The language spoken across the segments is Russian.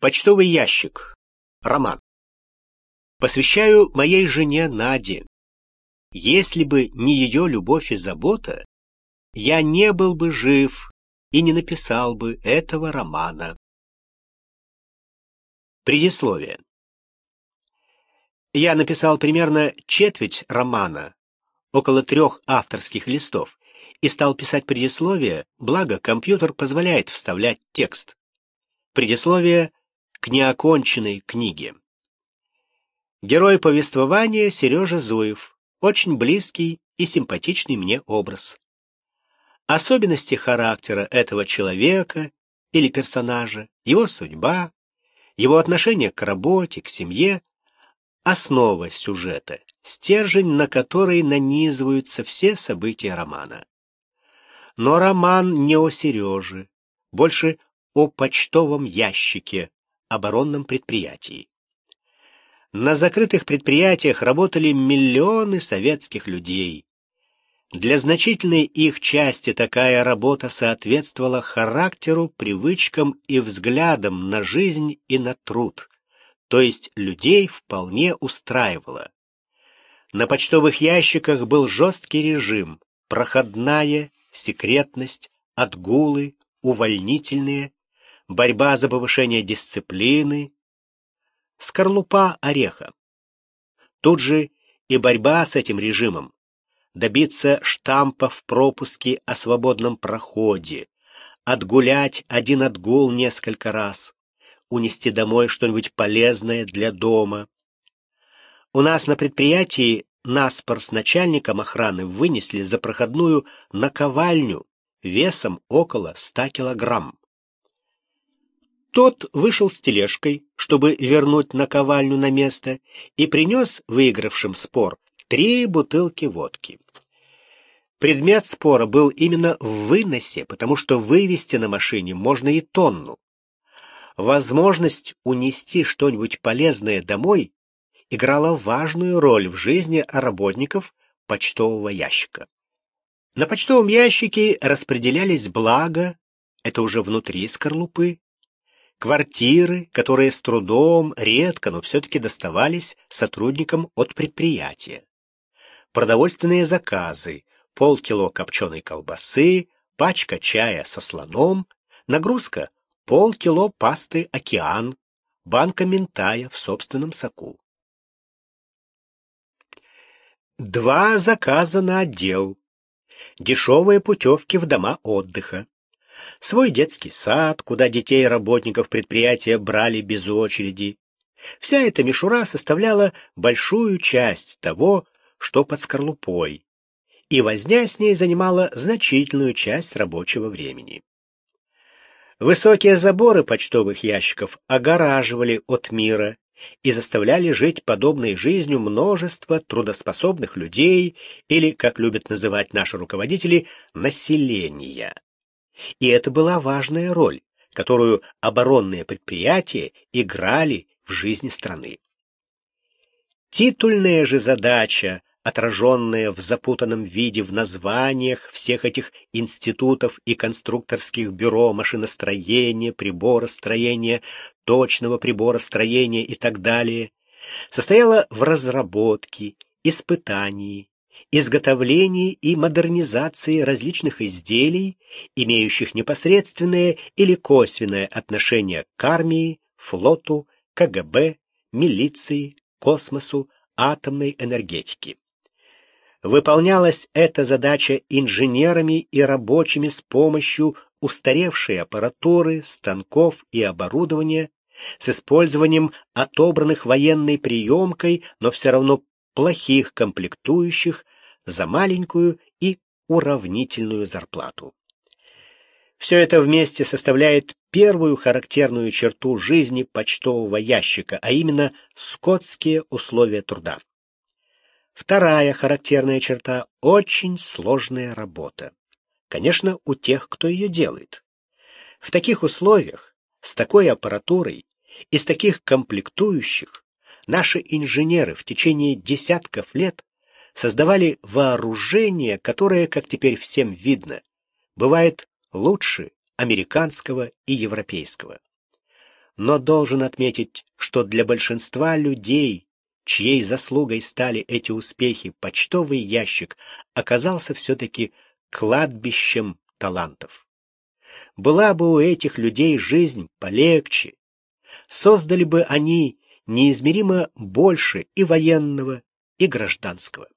Почтовый ящик. Роман. Посвящаю моей жене Наде. Если бы не ее любовь и забота, я не был бы жив и не написал бы этого романа. Предисловие. Я написал примерно четверть романа, около 3 авторских листов, и стал писать предисловие, благо компьютер позволяет вставлять текст. Предисловие к неоконченной книге. Герой повествования Сережа Зуев. Очень близкий и симпатичный мне образ. Особенности характера этого человека или персонажа, его судьба, его отношение к работе, к семье — основа сюжета, стержень, на который нанизываются все события романа. Но роман не о Сереже, больше о почтовом ящике, оборонном предприятии. На закрытых предприятиях работали миллионы советских людей. Для значительной их части такая работа соответствовала характеру, привычкам и взглядам на жизнь и на труд, то есть людей вполне устраивала. На почтовых ящиках был жесткий режим, проходная, секретность, отгулы, увольнительные, борьба за повышение дисциплины, скорлупа ореха. Тут же и борьба с этим режимом, добиться штампа в пропуске о свободном проходе, отгулять один отгул несколько раз, унести домой что-нибудь полезное для дома. У нас на предприятии наспор с начальником охраны вынесли за проходную наковальню весом около 100 килограмм. Тот вышел с тележкой, чтобы вернуть наковальню на место, и принес выигравшим спор 3 бутылки водки. Предмет спора был именно в выносе, потому что вывезти на машине можно и тонну. Возможность унести что-нибудь полезное домой играла важную роль в жизни работников почтового ящика. На почтовом ящике распределялись блага, это уже внутри скорлупы, квартиры, которые с трудом, редко, но все-таки доставались сотрудникам от предприятия, продовольственные заказы, полкило копченой колбасы, пачка чая со слоном, нагрузка полкило пасты «Океан», банка минтая в собственном соку. 2 заказа на отдел, дешевые путевки в дома отдыха, свой детский сад, куда детей работников предприятия брали без очереди. Вся эта мишура составляла большую часть того, что под скорлупой, и возня с ней занимала значительную часть рабочего времени. Высокие заборы почтовых ящиков огораживали от мира и заставляли жить подобной жизнью множество трудоспособных людей или, как любят называть наши руководители, населения. И это была важная роль, которую оборонные предприятия играли в жизни страны. Титульная же задача, отраженная в запутанном виде в названиях всех этих институтов и конструкторских бюро машиностроения, приборостроения, точного приборостроения и так далее, состояла в разработке, испытании, изготовлении и модернизации различных изделий, имеющих непосредственное или косвенное отношение к армии, флоту, КГБ, милиции, космосу, атомной энергетике. Выполнялась эта задача инженерами и рабочими с помощью устаревшей аппаратуры, станков и оборудования, с использованием отобранных военной приемкой, но все равно плохих комплектующих за маленькую и уравнительную зарплату. Все это вместе составляет первую характерную черту жизни почтового ящика, а именно скотские условия труда. Вторая характерная черта – очень сложная работа. Конечно, у тех, кто ее делает. В таких условиях, с такой аппаратурой и с таких комплектующих наши инженеры в течение десятков лет создавали вооружение, которое, как теперь всем видно, бывает лучше американского и европейского. Но должен отметить, что для большинства людей, чьей заслугой стали эти успехи, почтовый ящик оказался все-таки кладбищем талантов. Была бы у этих людей жизнь полегче, создали бы они неизмеримо больше и военного, и гражданского.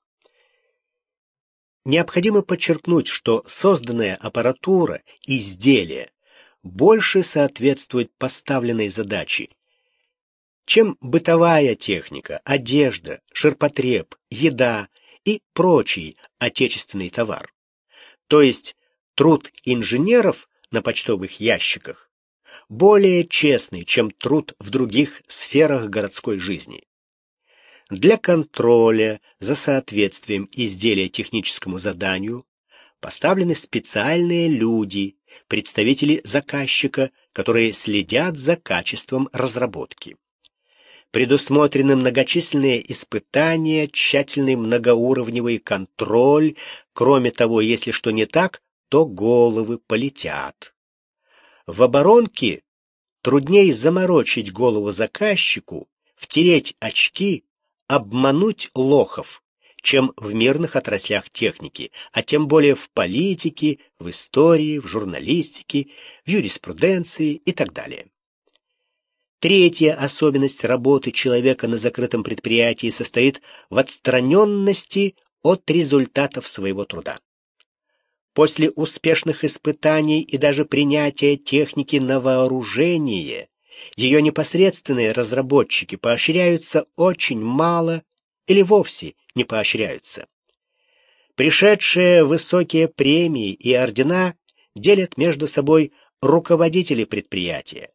Необходимо подчеркнуть, что созданная аппаратура, изделия больше соответствует поставленной задаче, чем бытовая техника, одежда, ширпотреб, еда и прочий отечественный товар. То есть труд инженеров на почтовых ящиках более честный, чем труд в других сферах городской жизни. Для контроля за соответствием изделия техническому заданию поставлены специальные люди, представители заказчика, которые следят за качеством разработки. Предусмотрены многочисленные испытания, тщательный многоуровневый контроль. Кроме того, если что не так, то головы полетят. В оборонке трудней заморочить голову заказчику, втереть очки, обмануть лохов, чем в мирных отраслях техники, а тем более в политике, в истории, в журналистике, в юриспруденции и так далее. Третья особенность работы человека на закрытом предприятии состоит в отстраненности от результатов своего труда. После успешных испытаний и даже принятия техники на вооружение, ее непосредственные разработчики поощряются очень мало или вовсе не поощряются. Пришедшие высокие премии и ордена делят между собой руководители предприятия.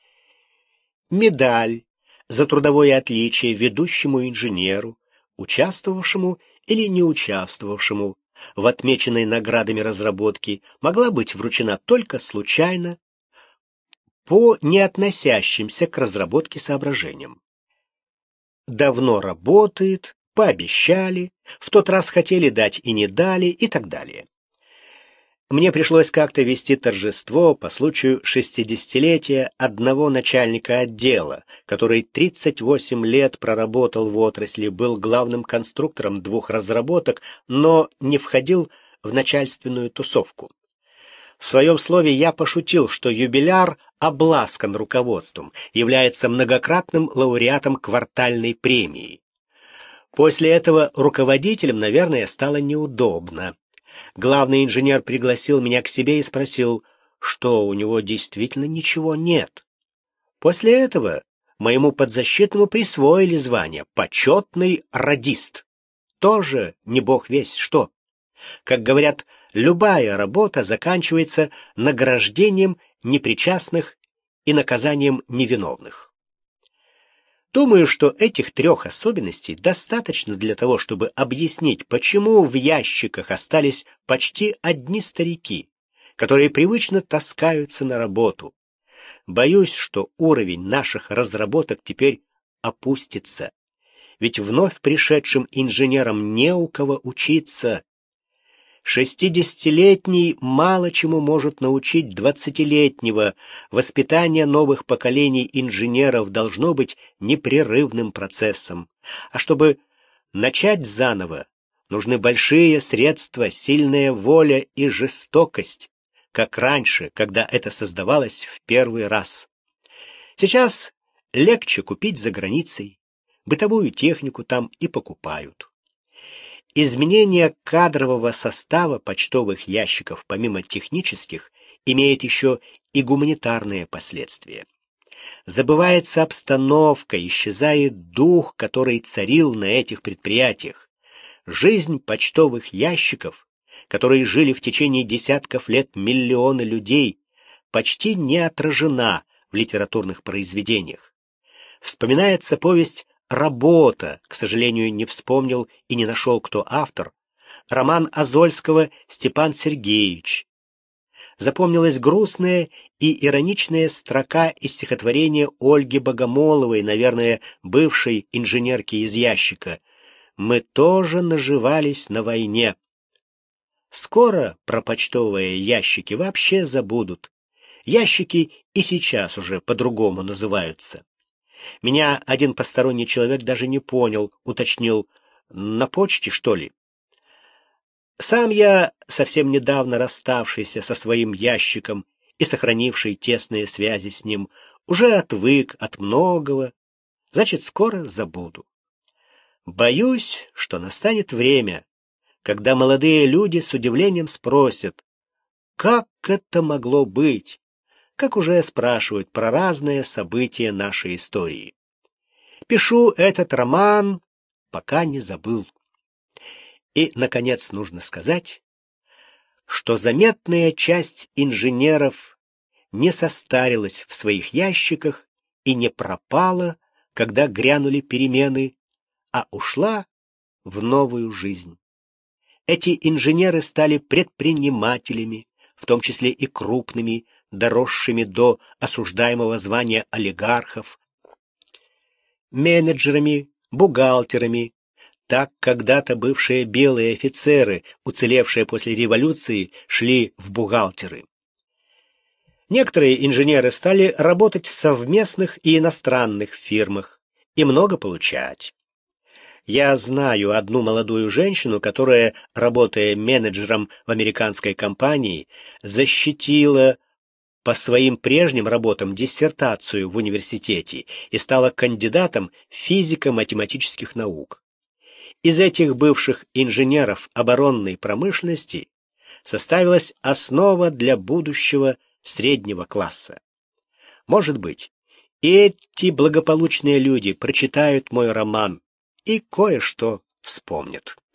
Медаль за трудовое отличие ведущему инженеру, участвовавшему или не участвовавшему в отмеченной наградами разработке, могла быть вручена только случайно по не относящимся к разработке соображениям. Давно работает, пообещали, в тот раз хотели дать и не дали и так далее. Мне пришлось как-то вести торжество по случаю 60-летия одного начальника отдела, который 38 лет проработал в отрасли, был главным конструктором 2 разработок, но не входил в начальственную тусовку. В своем слове я пошутил, что юбиляр обласкан руководством, является многократным лауреатом квартальной премии. После этого руководителям, наверное, стало неудобно. Главный инженер пригласил меня к себе и спросил, что у него действительно ничего нет. После этого моему подзащитному присвоили звание «почетный радист». Тоже не бог весть что. Как говорят, любая работа заканчивается награждением непричастных и наказанием невиновных. Думаю, что этих 3 особенностей достаточно для того, чтобы объяснить, почему в ящиках остались почти одни старики, которые привычно таскаются на работу. Боюсь, что уровень наших разработок теперь опустится, ведь вновь пришедшим инженерам не у кого учиться. 60-летний мало чему может научить 20-летнего. Воспитание новых поколений инженеров должно быть непрерывным процессом. А чтобы начать заново, нужны большие средства, сильная воля и жестокость, как раньше, когда это создавалось в первый раз. Сейчас легче купить за границей, бытовую технику там и покупают. Изменение кадрового состава почтовых ящиков, помимо технических, имеет еще и гуманитарные последствия. Забывается обстановка, исчезает дух, который царил на этих предприятиях. Жизнь почтовых ящиков, которые жили в течение десятков лет миллионы людей, почти не отражена в литературных произведениях. Вспоминается повесть «Работа», к сожалению, не вспомнил и не нашел, кто автор, роман Озольского «Степан Сергеевич». Запомнилась грустная и ироничная строка из стихотворения Ольги Богомоловой, наверное, бывшей инженерки из ящика: «Мы тоже наживались на войне». Скоро про почтовые ящики вообще забудут. Ящики и сейчас уже по-другому называются. Меня один посторонний человек даже не понял, уточнил: на почте, что ли? Сам я, совсем недавно расставшийся со своим ящиком и сохранивший тесные связи с ним, уже отвык от многого, значит, скоро забуду. Боюсь, что настанет время, когда молодые люди с удивлением спросят: как это могло быть? Как уже спрашивают про разные события нашей истории. Пишу этот роман, пока не забыл. И, наконец, нужно сказать, что заметная часть инженеров не состарилась в своих ящиках и не пропала, когда грянули перемены, а ушла в новую жизнь. Эти инженеры стали предпринимателями, в том числе и крупными, доросшими до осуждаемого звания олигархов, менеджерами, бухгалтерами. Так когда-то бывшие белые офицеры, уцелевшие после революции, шли в бухгалтеры. Некоторые инженеры стали работать в совместных и иностранных фирмах и много получать. Я знаю одну молодую женщину, которая, работая менеджером в американской компании, защитила по своим прежним работам диссертацию в университете и стала кандидатом физико-математических наук. Из этих бывших инженеров оборонной промышленности составилась основа для будущего среднего класса. Может быть, и эти благополучные люди прочитают мой роман и кое-что вспомнят.